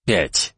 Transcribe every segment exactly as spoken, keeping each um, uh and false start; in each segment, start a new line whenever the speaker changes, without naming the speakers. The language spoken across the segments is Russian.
пять.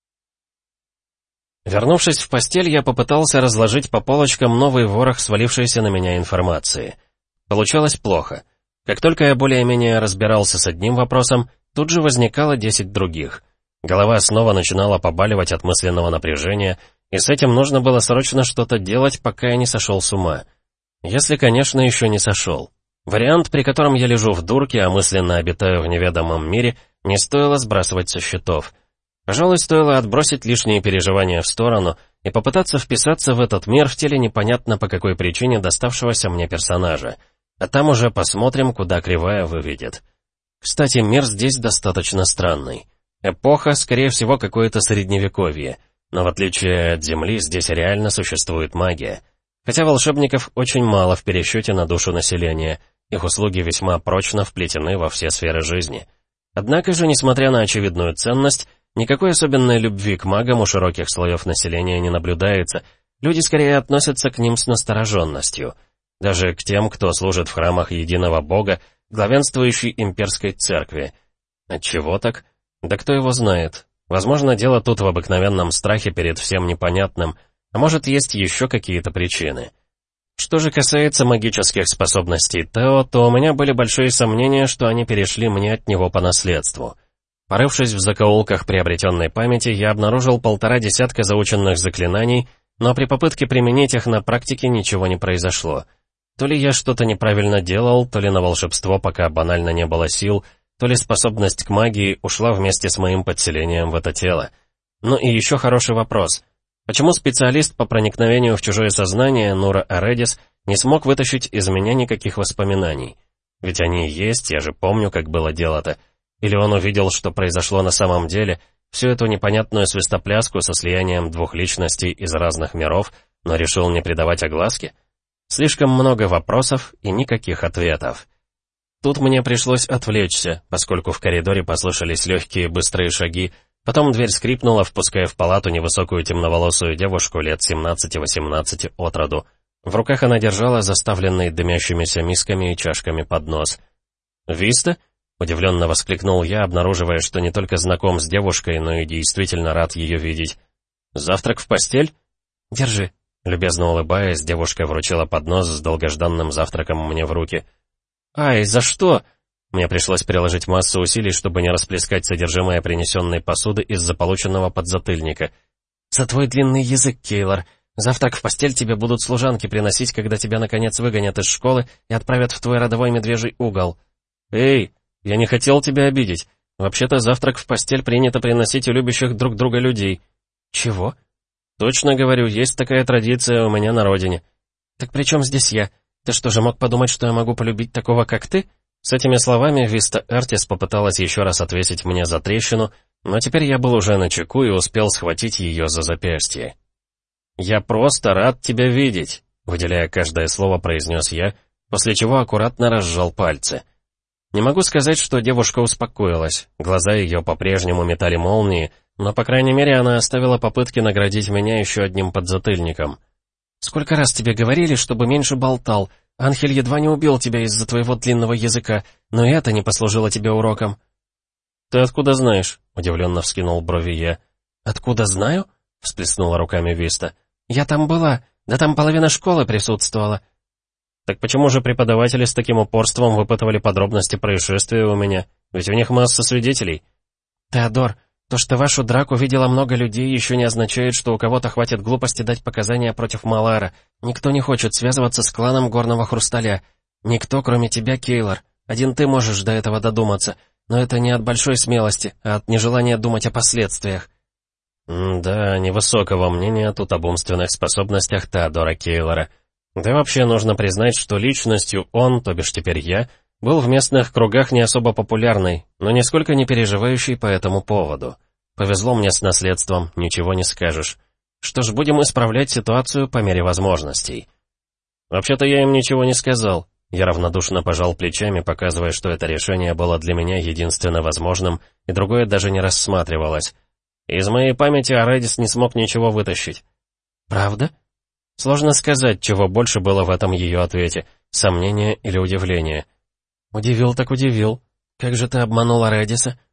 Вернувшись в постель, я попытался разложить по полочкам новый ворох свалившейся на меня информации. Получалось плохо. Как только я более-менее разбирался с одним вопросом, тут же возникало десять других. Голова снова начинала побаливать от мысленного напряжения, и с этим нужно было срочно что-то делать, пока я не сошел с ума. Если, конечно, еще не сошел. Вариант, при котором я лежу в дурке, а мысленно обитаю в неведомом мире, не стоило сбрасывать со счетов. Пожалуй, стоило отбросить лишние переживания в сторону и попытаться вписаться в этот мир в теле непонятно по какой причине доставшегося мне персонажа. А там уже посмотрим, куда кривая выведет. Кстати, мир здесь достаточно странный. Эпоха, скорее всего, какое-то средневековье. Но в отличие от Земли, здесь реально существует магия. Хотя волшебников очень мало в пересчете на душу населения. Их услуги весьма прочно вплетены во все сферы жизни. Однако же, несмотря на очевидную ценность, никакой особенной любви к магам у широких слоев населения не наблюдается. Люди скорее относятся к ним с настороженностью. Даже к тем, кто служит в храмах единого бога, главенствующей имперской церкви. Отчего так? Да кто его знает. Возможно, дело тут в обыкновенном страхе перед всем непонятным, а может, есть еще какие-то причины. Что же касается магических способностей Тео, то у меня были большие сомнения, что они перешли мне от него по наследству. Порывшись в закоулках приобретенной памяти, я обнаружил полтора десятка заученных заклинаний, но при попытке применить их на практике ничего не произошло. То ли я что-то неправильно делал, то ли на волшебство пока банально не было сил, то ли способность к магии ушла вместе с моим подселением в это тело. Ну и еще хороший вопрос. Почему специалист по проникновению в чужое сознание Нура Аредис не смог вытащить из меня никаких воспоминаний? Ведь они есть, я же помню, как было дело-то. Или он увидел, что произошло на самом деле, всю эту непонятную свистопляску со слиянием двух личностей из разных миров, но решил не придавать огласки? Слишком много вопросов и никаких ответов. Тут мне пришлось отвлечься, поскольку в коридоре послышались легкие быстрые шаги, потом дверь скрипнула, впуская в палату невысокую темноволосую девушку лет семнадцати-восемнадцати от роду. В руках она держала заставленный дымящимися мисками и чашками поднос. «Виста?» — удивленно воскликнул я, обнаруживая, что не только знаком с девушкой, но и действительно рад ее видеть. «Завтрак в постель?» «Держи», — любезно улыбаясь, девушка вручила поднос с долгожданным завтраком мне в руки. «Ай, за что?» Мне пришлось приложить массу усилий, чтобы не расплескать содержимое принесенной посуды из-за полученного подзатыльника. «За твой длинный язык, Кейлор. Завтрак в постель тебе будут служанки приносить, когда тебя, наконец, выгонят из школы и отправят в твой родовой медвежий угол». «Эй, я не хотел тебя обидеть. Вообще-то завтрак в постель принято приносить у любящих друг друга людей». «Чего?» «Точно говорю, есть такая традиция у меня на родине». «Так при чем здесь я? Ты что же мог подумать, что я могу полюбить такого, как ты?» С этими словами Виста Эртис попыталась еще раз отвесить мне за трещину, но теперь я был уже начеку и успел схватить ее за запястье. «Я просто рад тебя видеть», — выделяя каждое слово, произнес я, после чего аккуратно разжал пальцы. Не могу сказать, что девушка успокоилась, глаза ее по-прежнему метали молнии, но, по крайней мере, она оставила попытки наградить меня еще одним подзатыльником. «Сколько раз тебе говорили, чтобы меньше болтал? Анхель едва не убил тебя из-за твоего длинного языка, но и это не послужило тебе уроком». «Ты откуда знаешь?» — удивленно вскинул брови я. «Откуда знаю?» — всплеснула руками Виста. «Я там была, да там половина школы присутствовала». «Так почему же преподаватели с таким упорством выпытывали подробности происшествия у меня? Ведь у них масса свидетелей». «Теодор, то, что вашу драку видело много людей, еще не означает, что у кого-то хватит глупости дать показания против Малара. Никто не хочет связываться с кланом Горного Хрусталя. Никто, кроме тебя, Кейлор. Один ты можешь до этого додуматься. Но это не от большой смелости, а от нежелания думать о последствиях». «Да, невысокого мнения тут об умственных способностях Теодора Кейлора. Да и вообще нужно признать, что личностью он, то бишь теперь я, был в местных кругах не особо популярный, но нисколько не переживающий по этому поводу. Повезло мне с наследством, ничего не скажешь. Что ж, будем исправлять ситуацию по мере возможностей». «Вообще-то я им ничего не сказал». Я равнодушно пожал плечами, показывая, что это решение было для меня единственно возможным, и другое даже не рассматривалось. Из моей памяти Аредис не смог ничего вытащить. «Правда?» Сложно сказать, чего больше было в этом ее ответе, сомнение или удивление. «Удивил так удивил. Как же ты обманул Аредиса?»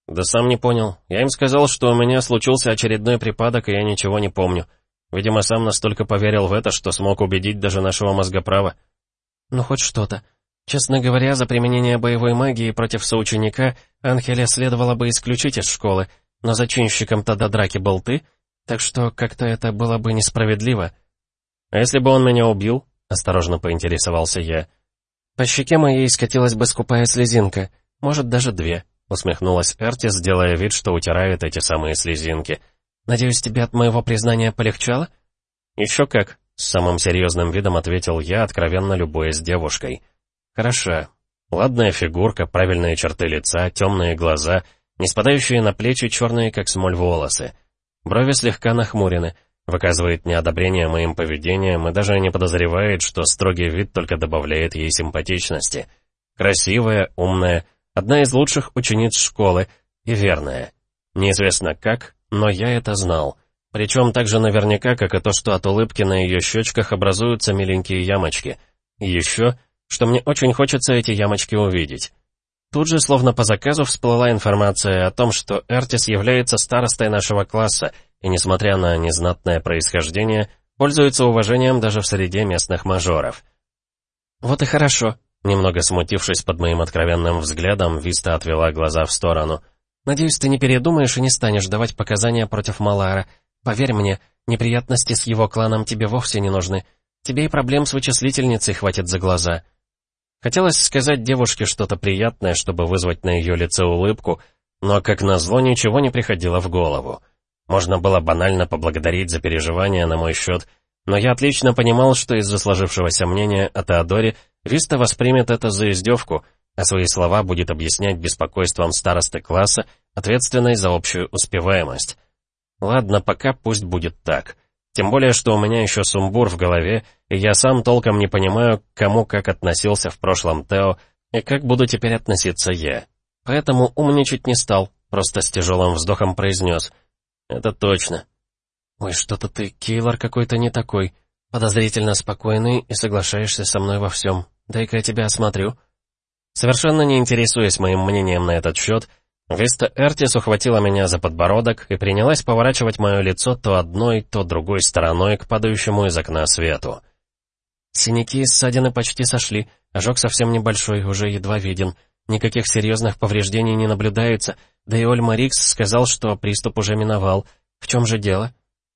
«Да сам не понял. Я им сказал, что у меня случился очередной припадок, и я ничего не помню. Видимо, сам настолько поверил в это, что смог убедить даже нашего мозгоправа». «Ну, хоть что-то. Честно говоря, за применение боевой магии против соученика Анхеля следовало бы исключить из школы, но зачинщиком-то до драки был ты, так что как-то это было бы несправедливо». «А если бы он меня убил?» — осторожно поинтересовался я. «По щеке моей скатилась бы скупая слезинка, может, даже две», — усмехнулась Эртис, делая вид, что утирает эти самые слезинки. «Надеюсь, тебе от моего признания полегчало?» «Еще как», — с самым серьезным видом ответил я, откровенно любуясь девушкой. «Хороша. Ладная фигурка, правильные черты лица, темные глаза, не спадающие на плечи черные, как смоль, волосы. Брови слегка нахмурены, выказывает неодобрение моим поведением и даже не подозревает, что строгий вид только добавляет ей симпатичности. Красивая, умная, одна из лучших учениц школы и верная. Неизвестно как, но я это знал. Причем так же наверняка, как и то, что от улыбки на ее щечках образуются миленькие ямочки. И еще, что мне очень хочется эти ямочки увидеть. Тут же, словно по заказу, всплыла информация о том, что Эртис является старостой нашего класса и, несмотря на незнатное происхождение, пользуется уважением даже в среде местных мажоров. «Вот и хорошо», — немного смутившись под моим откровенным взглядом, Виста отвела глаза в сторону. «Надеюсь, ты не передумаешь и не станешь давать показания против Малара. Поверь мне, неприятности с его кланом тебе вовсе не нужны. Тебе и проблем с вычислительницей хватит за глаза». Хотелось сказать девушке что-то приятное, чтобы вызвать на ее лице улыбку, но, как назло, ничего не приходило в голову. Можно было банально поблагодарить за переживания на мой счет, но я отлично понимал, что из-за сложившегося мнения о Теодоре Виста воспримет это за издевку, а свои слова будет объяснять беспокойством старосты класса, ответственной за общую успеваемость. Ладно, пока пусть будет так. Тем более, что у меня еще сумбур в голове, и я сам толком не понимаю, к кому как относился в прошлом Тео, и как буду теперь относиться я. Поэтому умничать не стал, просто с тяжелым вздохом произнес. «Это точно». «Ой, что-то ты, Кейлор, какой-то не такой. Подозрительно спокойный и соглашаешься со мной во всем. Дай-ка я тебя осмотрю». Совершенно не интересуясь моим мнением на этот счет, Виста Эртис ухватила меня за подбородок и принялась поворачивать мое лицо то одной, то другой стороной к падающему из окна свету. «Синяки и ссадины почти сошли, ожог совсем небольшой, уже едва виден. Никаких серьезных повреждений не наблюдается, да и Ольма Рикс сказал, что приступ уже миновал. В чем же дело?»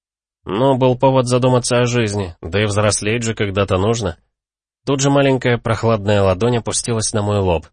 «Ну, был повод задуматься о жизни, да и взрослеть же когда-то нужно». Тут же маленькая прохладная ладонь опустилась на мой лоб.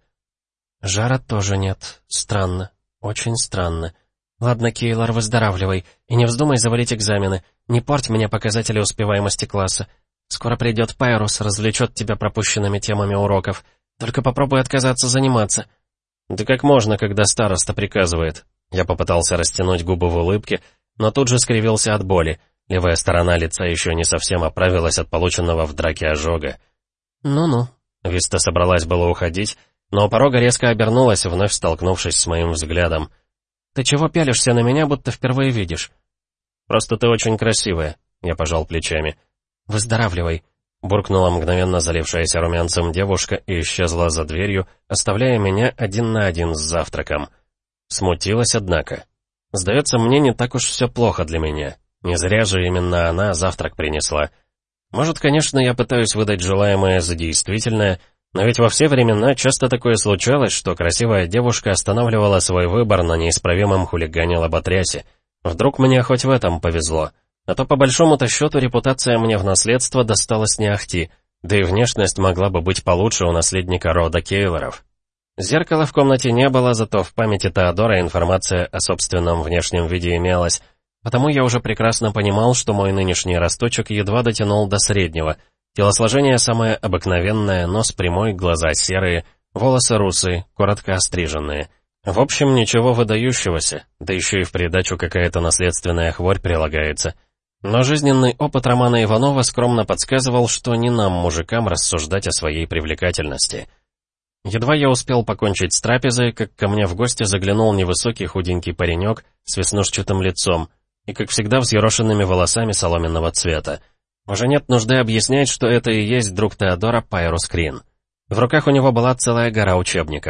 «Жара тоже нет. Странно. Очень странно. Ладно, Кейлор, выздоравливай. И не вздумай завалить экзамены. Не порть мне показатели успеваемости класса. Скоро придет Пайрус, развлечет тебя пропущенными темами уроков. Только попробуй отказаться заниматься». «Да как можно, когда староста приказывает?» Я попытался растянуть губы в улыбке, но тут же скривился от боли. Левая сторона лица еще не совсем оправилась от полученного в драке ожога.
«Ну-ну».
Виста собралась было уходить, но у порога резко обернулась, вновь столкнувшись с моим взглядом.
«Ты чего пялишься на меня, будто впервые видишь?»
«Просто ты очень красивая», — я пожал плечами.
«Выздоравливай»,
— буркнула мгновенно залившаяся румянцем девушка и исчезла за дверью, оставляя меня один на один с завтраком. Смутилась, однако. Сдается мне, не так уж все плохо для меня. Не зря же именно она завтрак принесла. Может, конечно, я пытаюсь выдать желаемое за действительное, но ведь во все времена часто такое случалось, что красивая девушка останавливала свой выбор на неисправимом хулигане-лоботрясе. Вдруг мне хоть в этом повезло. А то по большому-то счету репутация мне в наследство досталась не ахти, да и внешность могла бы быть получше у наследника рода Кейлоров. Зеркала в комнате не было, зато в памяти Теодора информация о собственном внешнем виде имелась, потому я уже прекрасно понимал, что мой нынешний росточек едва дотянул до среднего. Телосложение самое обыкновенное, нос прямой, глаза серые, волосы русые, коротко остриженные. В общем, ничего выдающегося, да еще и в придачу какая-то наследственная хворь прилагается. Но жизненный опыт Романа Иванова скромно подсказывал, что не нам, мужикам, рассуждать о своей привлекательности. Едва я успел покончить с трапезой, как ко мне в гости заглянул невысокий худенький паренек с веснушчатым лицом и, как всегда, взъерошенными волосами соломенного цвета. Уже нет нужды объяснять, что это и есть друг Теодора Пайрус Крин. В руках у него была целая гора учебников.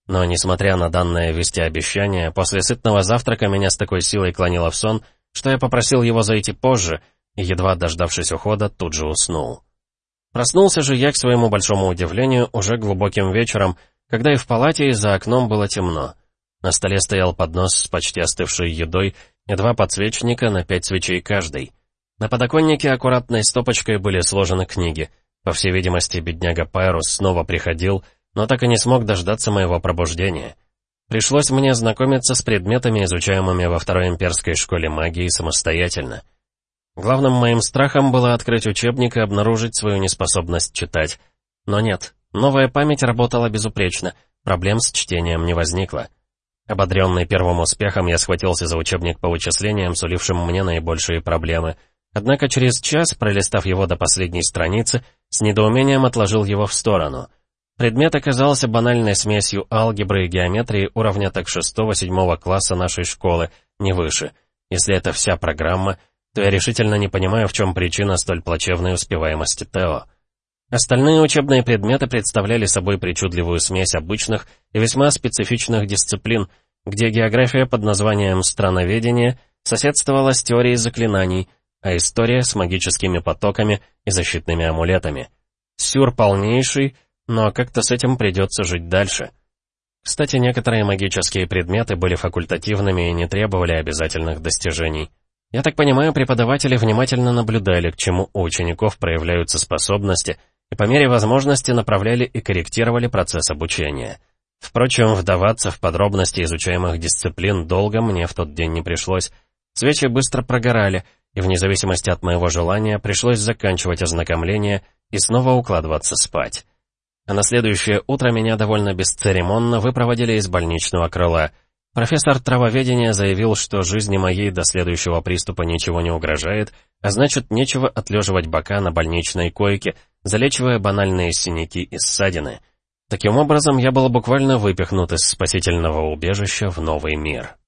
Но, несмотря на данное вести обещание, после сытного завтрака меня с такой силой клонило в сон, что я попросил его зайти позже, и, едва дождавшись ухода, тут же уснул. Проснулся же я, к своему большому удивлению, уже глубоким вечером, когда и в палате, и за окном было темно. На столе стоял поднос с почти остывшей едой и два подсвечника на пять свечей каждый. На подоконнике аккуратной стопочкой были сложены книги. По всей видимости, бедняга Пайрус снова приходил, но так и не смог дождаться моего пробуждения. Пришлось мне знакомиться с предметами, изучаемыми во Второй имперской школе магии, самостоятельно. Главным моим страхом было открыть учебник и обнаружить свою неспособность читать. Но нет, новая память работала безупречно, проблем с чтением не возникло. Ободренный первым успехом, я схватился за учебник по вычислениям, сулившим мне наибольшие проблемы. Однако через час, пролистав его до последней страницы, с недоумением отложил его в сторону. Предмет оказался банальной смесью алгебры и геометрии уровня так шестого-седьмого класса нашей школы, не выше. Если это вся программа, то я решительно не понимаю, в чем причина столь плачевной успеваемости Тео. Остальные учебные предметы представляли собой причудливую смесь обычных и весьма специфичных дисциплин, где география под названием «страноведение» соседствовала с теорией заклинаний, а история с магическими потоками и защитными амулетами. Сюр полнейший, но как-то с этим придется жить дальше. Кстати, некоторые магические предметы были факультативными и не требовали обязательных достижений. Я так понимаю, преподаватели внимательно наблюдали, к чему у учеников проявляются способности, и по мере возможности направляли и корректировали процесс обучения. Впрочем, вдаваться в подробности изучаемых дисциплин долго мне в тот день не пришлось. Свечи быстро прогорали, и вне зависимости от моего желания пришлось заканчивать ознакомление и снова укладываться спать. А на следующее утро меня довольно бесцеремонно выпроводили из больничного крыла. Профессор травоведения заявил, что жизни моей до следующего приступа ничего не угрожает, а значит, нечего отлеживать бока на больничной койке, залечивая банальные синяки и ссадины. Таким образом, я был буквально выпихнут из спасительного убежища в новый мир.